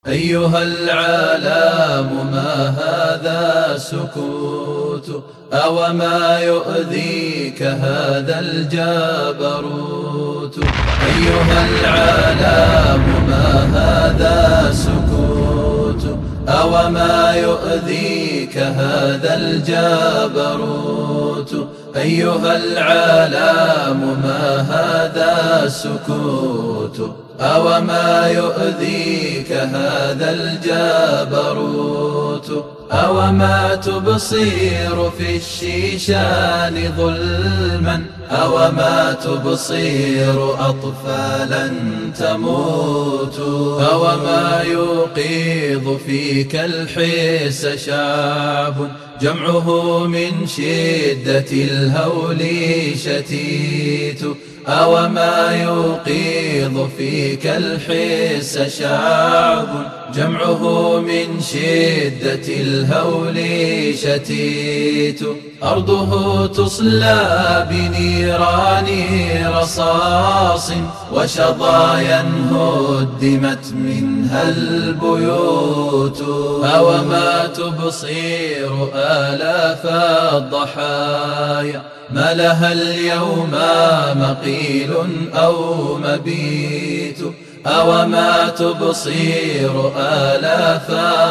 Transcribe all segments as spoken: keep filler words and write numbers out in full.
أيها العالم ما هذا سكوت، أوما يؤذيك هذا الجبروت. أيها العالم ما هذا سكوت، أوما يؤذيك هذا الجبروت. أيها العالم ما هذا سكوت، أوما يؤذيك هذا الجبروت. أوما تبصير في الشيشان ظلما، أوما تبصير أطفالا تموت. أوما يوقظ فيك الحس شعب، جمعه من شدة الهول شتيت. أوما يوقظ فيك الحس شعب، جمعه من شدة الهول شتيت. أرضه تصلى بنيران رصاص، وشظايا هدمت منها البيوت. أوما تبصير آلاف الضحايا، ما لها اليوم مقيل أو مبيت. أوما تبصير آلاف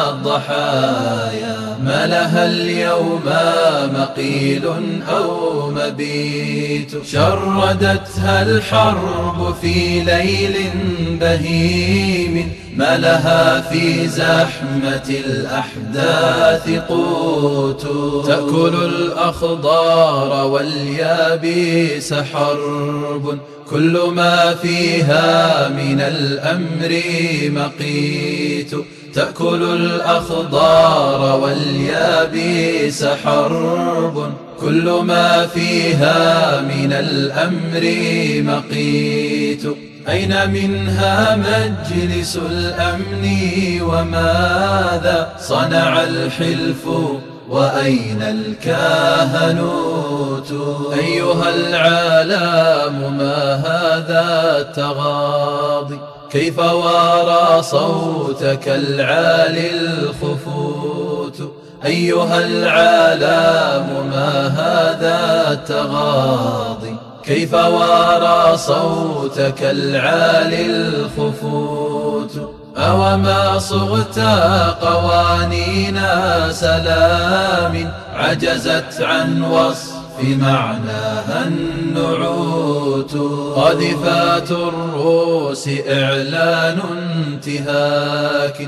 الضحايا، ما لها اليوم مقيل أو مبيت. شردتها الحرب في ليل بهيم، ما لها في زحمة الأحداث قوت. تأكل الأخضار واليابس حرب، كل ما فيها من الأمر مقيت. تأكل الأخضار واليابس حرب، كل ما فيها من الأمر مقيت. أين منها مجلس الأمن، وماذا صنع الحلف، وأين الكهنوت؟ أيها العالم ما هذا التغاضي، كيف وارى صوتك العالي الخفوت؟ أيها العالم ما هذا التغاضي، كيف وارى صوتك العالي الخفوت؟ أوما صغت قوانين سلام، عجزت عن وصف معناها النعوت. قاذفات الروس إعلان انتهاك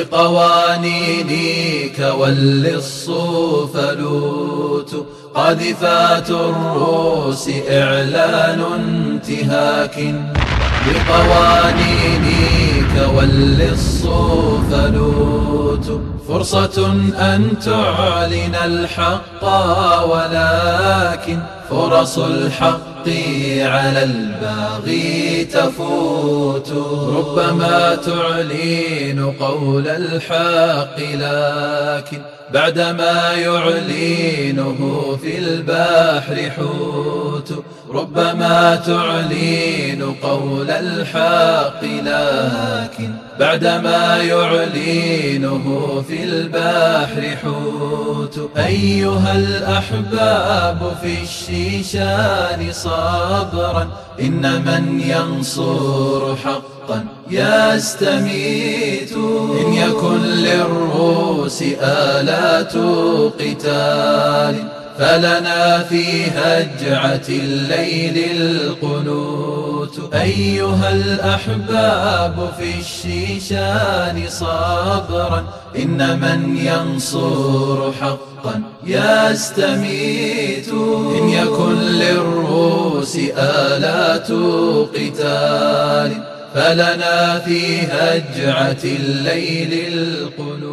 لقوانينك واللص فلوت. قاذفات الروس إعلان انتهاك لقوانينك واللص فلوت. فرصة أن تعلن الحق، ولكن فرص الحق على الباغي تفوت. ربما تعلن قول الحق، لكن بعدما يعلنه في البحر حوت. ربما تعلن قول الحق، لكن بعدما يعلنه في البحر حوت. أيها الأحباب في الشيشان صبرا، إن من ينصر حقا يستميت. إن يكن للروس آلات قتال، فلنا في هجعة الليل القنوت. أيها الأحباب في الشيشان صبرا، إن من ينصر حقا يستميت. إن يكن للروس آلات قتال، فلنا في هجعة الليل القنوت.